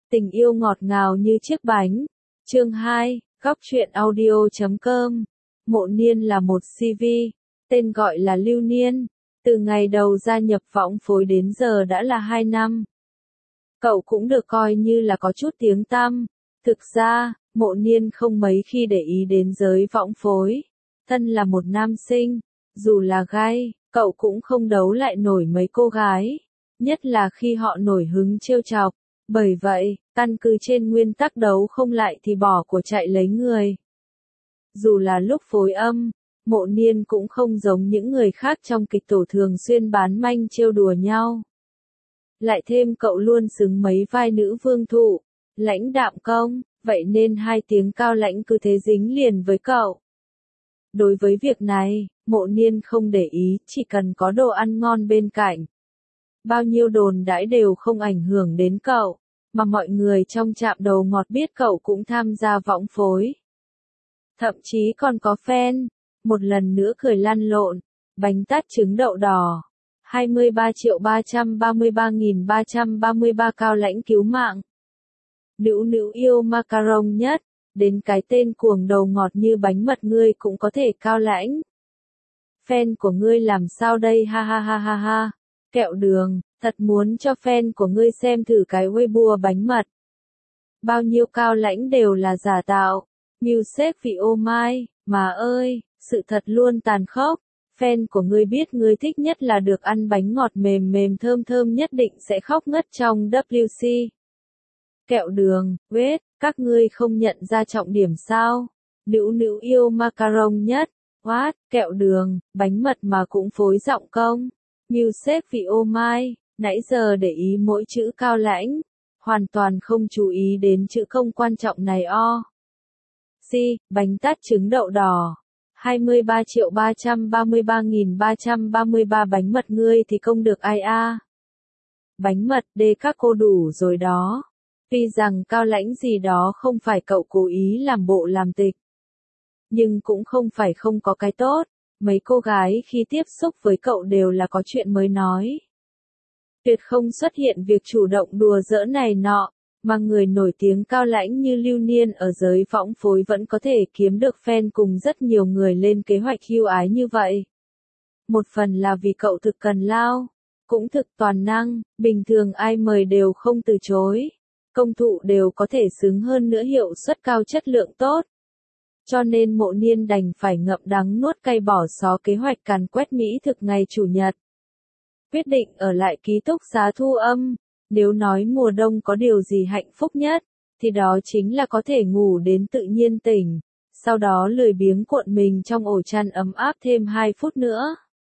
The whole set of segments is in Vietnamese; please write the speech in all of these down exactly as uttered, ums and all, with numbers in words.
Tình yêu ngọt ngào như chiếc bánh. Chương hai, góc truyện audio chấm com. Mộ Niên là một xê vê, tên gọi là Lưu Niên. Từ ngày đầu gia nhập võng phối đến giờ đã là hai năm. Cậu cũng được coi như là có chút tiếng tăm. Thực ra, Mộ Niên không mấy khi để ý đến giới võng phối. Thân là một nam sinh, dù là gay, cậu cũng không đấu lại nổi mấy cô gái. Nhất là khi họ nổi hứng trêu chọc. Bởi vậy, căn cứ trên nguyên tắc đấu không lại thì bỏ của chạy lấy người. Dù là lúc phối âm, Mộ Niên cũng không giống những người khác trong kịch tổ thường xuyên bán manh trêu đùa nhau. Lại thêm cậu luôn xứng mấy vai nữ vương thụ, lãnh đạm công, vậy nên hai tiếng cao lãnh cứ thế dính liền với cậu. Đối với việc này, Mộ Niên không để ý, chỉ cần có đồ ăn ngon bên cạnh. Bao nhiêu đồn đãi đều không ảnh hưởng đến cậu, mà mọi người trong trạm đầu ngọt biết cậu cũng tham gia võng phối. Thậm chí còn có fan, một lần nữa cười lăn lộn, bánh tát trứng đậu đỏ, hai mươi ba triệu ba trăm ba mươi ba nghìn ba trăm ba mươi ba cao lãnh cứu mạng. Nữ nữ yêu macaron nhất, đến cái tên cuồng đầu ngọt như bánh mật ngươi cũng có thể cao lãnh. Fan của ngươi làm sao đây ha ha ha ha ha. Kẹo đường, thật muốn cho fan của ngươi xem thử cái Weibo bánh mật. Bao nhiêu cao lãnh đều là giả tạo. Music vì ô mai, mà ơi, sự thật luôn tàn khốc. Fan của ngươi biết ngươi thích nhất là được ăn bánh ngọt mềm mềm thơm thơm nhất định sẽ khóc ngất trong vê kép xê. Kẹo đường, wait, các ngươi không nhận ra trọng điểm sao? Nữ nữ yêu macaron nhất, what, kẹo đường, bánh mật mà cũng phối giọng công. Music vì ô mai, nãy giờ để ý mỗi chữ cao lãnh, hoàn toàn không chú ý đến chữ công quan trọng này o. Si, bánh tát trứng đậu đỏ, hai mươi ba triệu ba trăm ba mươi ba nghìn ba trăm ba mươi ba bánh mật ngươi thì công được ai a? Bánh mật đê các cô đủ rồi đó. Tuy rằng cao lãnh gì đó không phải cậu cố ý làm bộ làm tịch. Nhưng cũng không phải không có cái tốt. Mấy cô gái khi tiếp xúc với cậu đều là có chuyện mới nói. Tuyệt không xuất hiện việc chủ động đùa giỡn này nọ, mà người nổi tiếng cao lãnh như Lưu Niên ở giới võng phối vẫn có thể kiếm được fan cùng rất nhiều người lên kế hoạch ưu ái như vậy. Một phần là vì cậu thực cần lao, cũng thực toàn năng, bình thường ai mời đều không từ chối. Công thụ đều có thể xứng hơn nữa hiệu suất cao chất lượng tốt. Cho nên Mộ Niên đành phải ngậm đắng nuốt cay bỏ xó kế hoạch càn quét Mỹ thực ngày Chủ nhật. Quyết định ở lại ký túc xá thu âm, nếu nói mùa đông có điều gì hạnh phúc nhất, thì đó chính là có thể ngủ đến tự nhiên tỉnh, sau đó lười biếng cuộn mình trong ổ chăn ấm áp thêm hai phút nữa.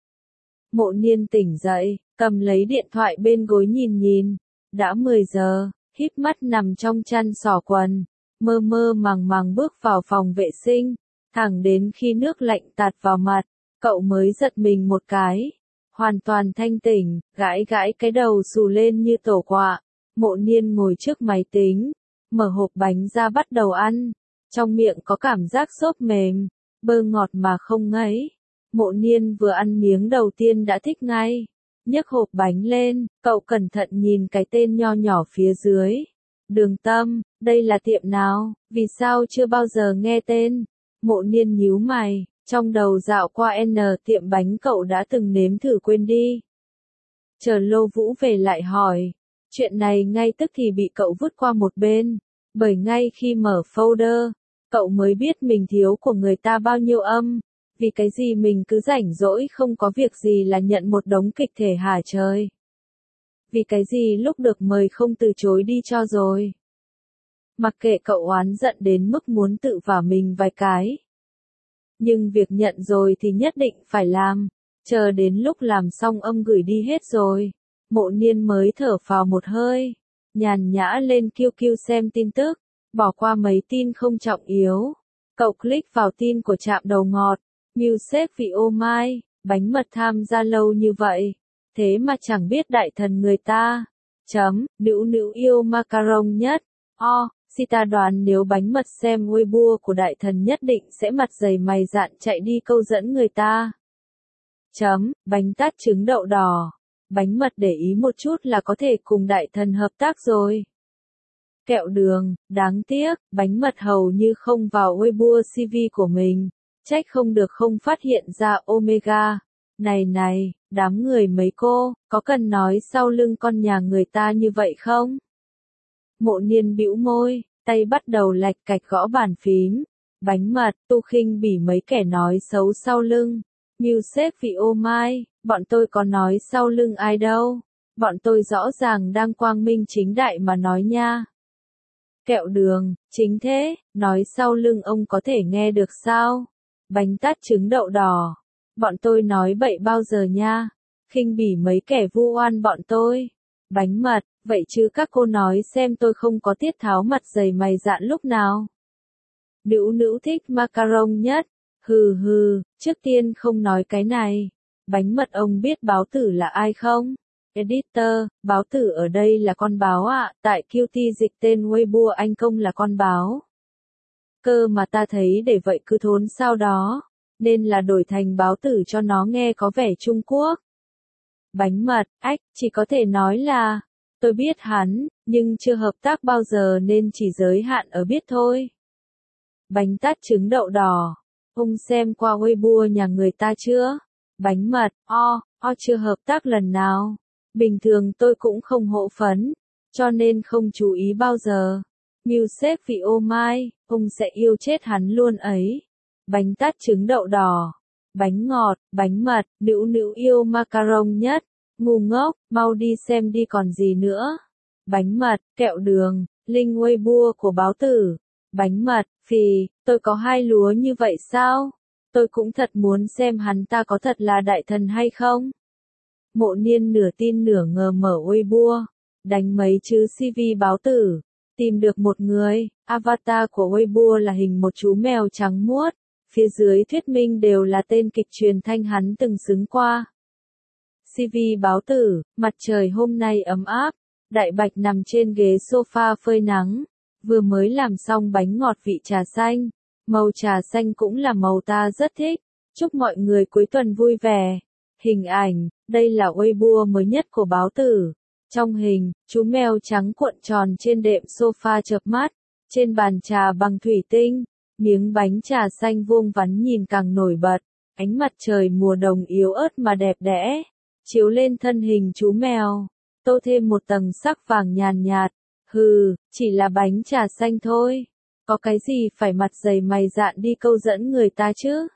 Mộ Niên tỉnh dậy, cầm lấy điện thoại bên gối nhìn nhìn, đã mười giờ, híp mắt nằm trong chăn xỏ quần. Mơ mơ màng màng bước vào phòng vệ sinh, thẳng đến khi nước lạnh tạt vào mặt, cậu mới giật mình một cái. Hoàn toàn thanh tỉnh, gãi gãi cái đầu xù lên như tổ quạ. Mộ Niên ngồi trước máy tính, mở hộp bánh ra bắt đầu ăn. Trong miệng có cảm giác xốp mềm, bơ ngọt mà không ngấy. Mộ Niên vừa ăn miếng đầu tiên đã thích ngay. Nhấc hộp bánh lên, cậu cẩn thận nhìn cái tên nho nhỏ phía dưới. Đường Tâm, đây là tiệm nào, vì sao chưa bao giờ nghe tên? Mộ Niên nhíu mày, trong đầu dạo qua N tiệm bánh cậu đã từng nếm thử quên đi. Chờ Lô Vũ về lại hỏi, chuyện này ngay tức thì bị cậu vứt qua một bên, bởi ngay khi mở folder, cậu mới biết mình thiếu của người ta bao nhiêu âm, vì cái gì mình cứ rảnh rỗi không có việc gì là nhận một đống kịch thể hả trời. Vì cái gì lúc được mời không từ chối đi cho rồi. Mặc kệ cậu oán giận đến mức muốn tự vả mình vài cái. Nhưng việc nhận rồi thì nhất định phải làm. Chờ đến lúc làm xong âm gửi đi hết rồi. Mộ Niên mới thở phào một hơi. Nhàn nhã lên Q Q xem tin tức. Bỏ qua mấy tin không trọng yếu. Cậu click vào tin của trạm đầu ngọt. Music vì ô mai, bánh mật tham gia lâu như vậy. Thế mà chẳng biết đại thần người ta. Chấm, nữ nữ yêu macaron nhất. O, si ta đoán nếu bánh mật xem Weibo của đại thần nhất định sẽ mặt dày mày dạn chạy đi câu dẫn người ta. Chấm, bánh tát trứng đậu đỏ. Bánh mật để ý một chút là có thể cùng đại thần hợp tác rồi. Kẹo đường, đáng tiếc, bánh mật hầu như không vào Weibo xê vê của mình. Trách không được không phát hiện ra Omega. Này này, đám người mấy cô, có cần nói sau lưng con nhà người ta như vậy không? Mộ Niên bĩu môi, tay bắt đầu lạch cạch gõ bàn phím. Bánh mật, tu khinh bỉ mấy kẻ nói xấu sau lưng. Music vì ô mai, bọn tôi có nói sau lưng ai đâu. Bọn tôi rõ ràng đang quang minh chính đại mà nói nha. Kẹo đường, chính thế, nói sau lưng ông có thể nghe được sao? Bánh tát trứng đậu đỏ. Bọn tôi nói bậy bao giờ nha? Khinh bỉ mấy kẻ vu oan bọn tôi. Bánh mật, vậy chứ các cô nói xem tôi không có tiết tháo mặt dày mày dạn lúc nào. Nữ nữ thích macaron nhất. Hừ hừ, trước tiên không nói cái này. Bánh mật ông biết báo tử là ai không? Editor, báo tử ở đây là con báo ạ, à, tại quy tê dịch tên Weibo anh công là con báo. Cơ mà ta thấy để vậy cứ thốn sao đó, nên là đổi thành báo tử cho nó nghe có vẻ Trung Quốc. Bánh mật, ách, chỉ có thể nói là, tôi biết hắn, nhưng chưa hợp tác bao giờ nên chỉ giới hạn ở biết thôi. Bánh tát trứng đậu đỏ, ông xem qua Weibo nhà người ta chưa? Bánh mật, o, o chưa hợp tác lần nào. Bình thường tôi cũng không hộ phấn, cho nên không chú ý bao giờ. Music vì ô mai, ông sẽ yêu chết hắn luôn ấy. Bánh tát trứng đậu đỏ, bánh ngọt, bánh mật, nữ nữ yêu macaron nhất. Ngu ngốc, mau đi xem đi còn gì nữa. Bánh mật, kẹo đường, link Weibo của báo tử. Bánh mật, phì, tôi có hai lúa như vậy sao? Tôi cũng thật muốn xem hắn ta có thật là đại thần hay không? Mộ Niên nửa tin nửa ngờ mở Weibo, đánh mấy chữ xê vê báo tử, tìm được một người, avatar của Weibo là hình một chú mèo trắng muốt, phía dưới thuyết minh đều là tên kịch truyền thanh hắn từng xứng qua. xê vê báo tử, mặt trời hôm nay ấm áp, Đại Bạch nằm trên ghế sofa phơi nắng, vừa mới làm xong bánh ngọt vị trà xanh, màu trà xanh cũng là màu ta rất thích, chúc mọi người cuối tuần vui vẻ. Hình ảnh, đây là Weibo mới nhất của báo tử. Trong hình, chú mèo trắng cuộn tròn trên đệm sofa chợp mắt, trên bàn trà bằng thủy tinh, miếng bánh trà xanh vuông vắn nhìn càng nổi bật, ánh mặt trời mùa đông yếu ớt mà đẹp đẽ, chiếu lên thân hình chú mèo, tô thêm một tầng sắc vàng nhàn nhạt. Hừ, chỉ là bánh trà xanh thôi, có cái gì phải mặt dày mày dạn đi câu dẫn người ta chứ?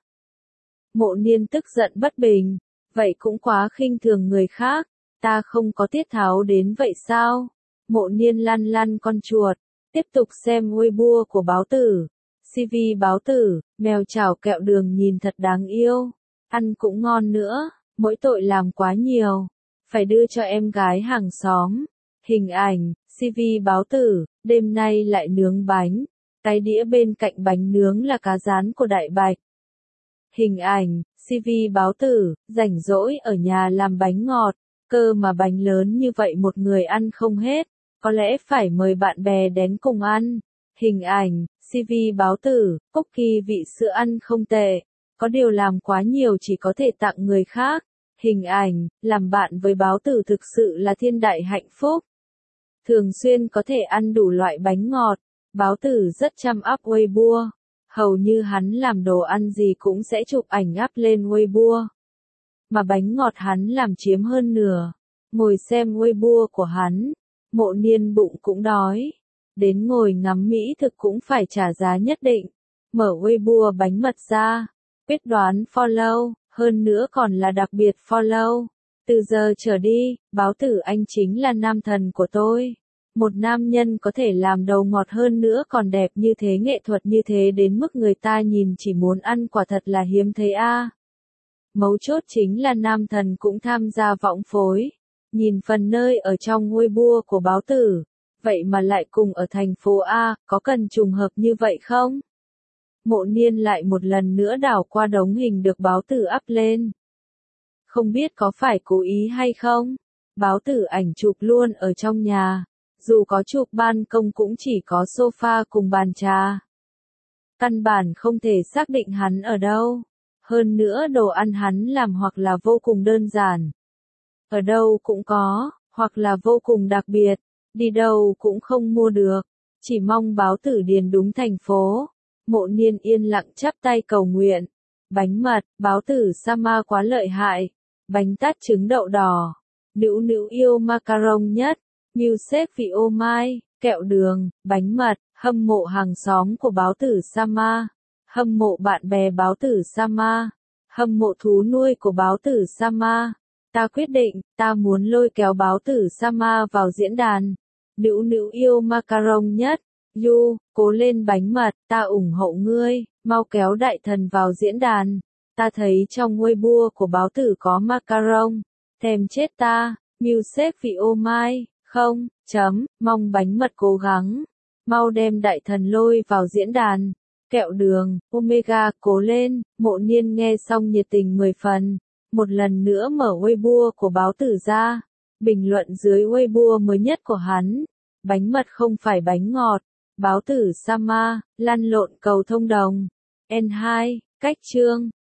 Mộ Niên tức giận bất bình. Vậy cũng quá khinh thường người khác, ta không có tiết tháo đến vậy sao? Mộ Niên lăn lăn con chuột, tiếp tục xem Weibo của báo tử. xê vê báo tử, mèo chảo kẹo đường nhìn thật đáng yêu, ăn cũng ngon nữa, mỗi tội làm quá nhiều, phải đưa cho em gái hàng xóm. Hình ảnh, xê vê báo tử, đêm nay lại nướng bánh, cái đĩa bên cạnh bánh nướng là cá rán của Đại Bạch. Hình ảnh, xê vê báo tử, rảnh rỗi ở nhà làm bánh ngọt, cơ mà bánh lớn như vậy một người ăn không hết, có lẽ phải mời bạn bè đến cùng ăn. Hình ảnh, xê vê báo tử, cookie vị sữa ăn không tệ, có điều làm quá nhiều chỉ có thể tặng người khác. Hình ảnh, làm bạn với báo tử thực sự là thiên đại hạnh phúc. Thường xuyên có thể ăn đủ loại bánh ngọt, báo tử rất chăm up Weibo. Hầu như hắn làm đồ ăn gì cũng sẽ chụp ảnh up lên Weibo. Mà bánh ngọt hắn làm chiếm hơn nửa. Ngồi xem Weibo của hắn, Mộ Niên bụng cũng đói. Đến ngồi ngắm mỹ thực cũng phải trả giá nhất định. Mở Weibo bánh mật ra, quyết đoán follow, hơn nữa còn là đặc biệt follow. Từ giờ trở đi, báo tử anh chính là nam thần của tôi. Một nam nhân có thể làm đầu ngọt hơn nữa còn đẹp như thế, nghệ thuật như thế đến mức người ta nhìn chỉ muốn ăn, quả thật là hiếm thấy a. À. Mấu chốt chính là nam thần cũng tham gia võng phối. Nhìn phần nơi ở trong Weibo của báo tử, vậy mà lại cùng ở thành phố A, có cần trùng hợp như vậy không? Mộ Niên lại một lần nữa đảo qua đống hình được báo tử up lên. Không biết có phải cố ý hay không? Báo tử ảnh chụp luôn ở trong nhà. Dù có chụp ban công cũng chỉ có sofa cùng bàn trà. Căn bản không thể xác định hắn ở đâu. Hơn nữa đồ ăn hắn làm hoặc là vô cùng đơn giản. Ở đâu cũng có, hoặc là vô cùng đặc biệt. Đi đâu cũng không mua được. Chỉ mong báo tử điền đúng thành phố. Mộ Niên yên lặng chắp tay cầu nguyện. Bánh mật, báo tử Sama quá lợi hại. Bánh tát trứng đậu đỏ. Nữu nữu yêu macaron nhất. Milkshake vị ô mai, kẹo đường, bánh mật, hâm mộ hàng xóm của báo tử Sama. Hâm mộ bạn bè báo tử Sama. Hâm mộ thú nuôi của báo tử Sama. Ta quyết định, ta muốn lôi kéo báo tử Sama vào diễn đàn. Nữu nữu yêu macaron nhất. Yu, cố lên bánh mật, ta ủng hộ ngươi, mau kéo đại thần vào diễn đàn. Ta thấy trong Weibo của báo tử có macaron. Thèm chết ta, milkshake vị ô mai, không, chấm, mong bánh mật cố gắng. Mau đem đại thần lôi vào diễn đàn. Kẹo đường, Omega, cố lên, Mộ Niên nghe xong nhiệt tình mười phần. Một lần nữa mở Weibo của báo tử ra. Bình luận dưới Weibo mới nhất của hắn. Bánh mật không phải bánh ngọt. Báo tử Sama, lăn lộn cầu thông đồng. N hai, cách chương.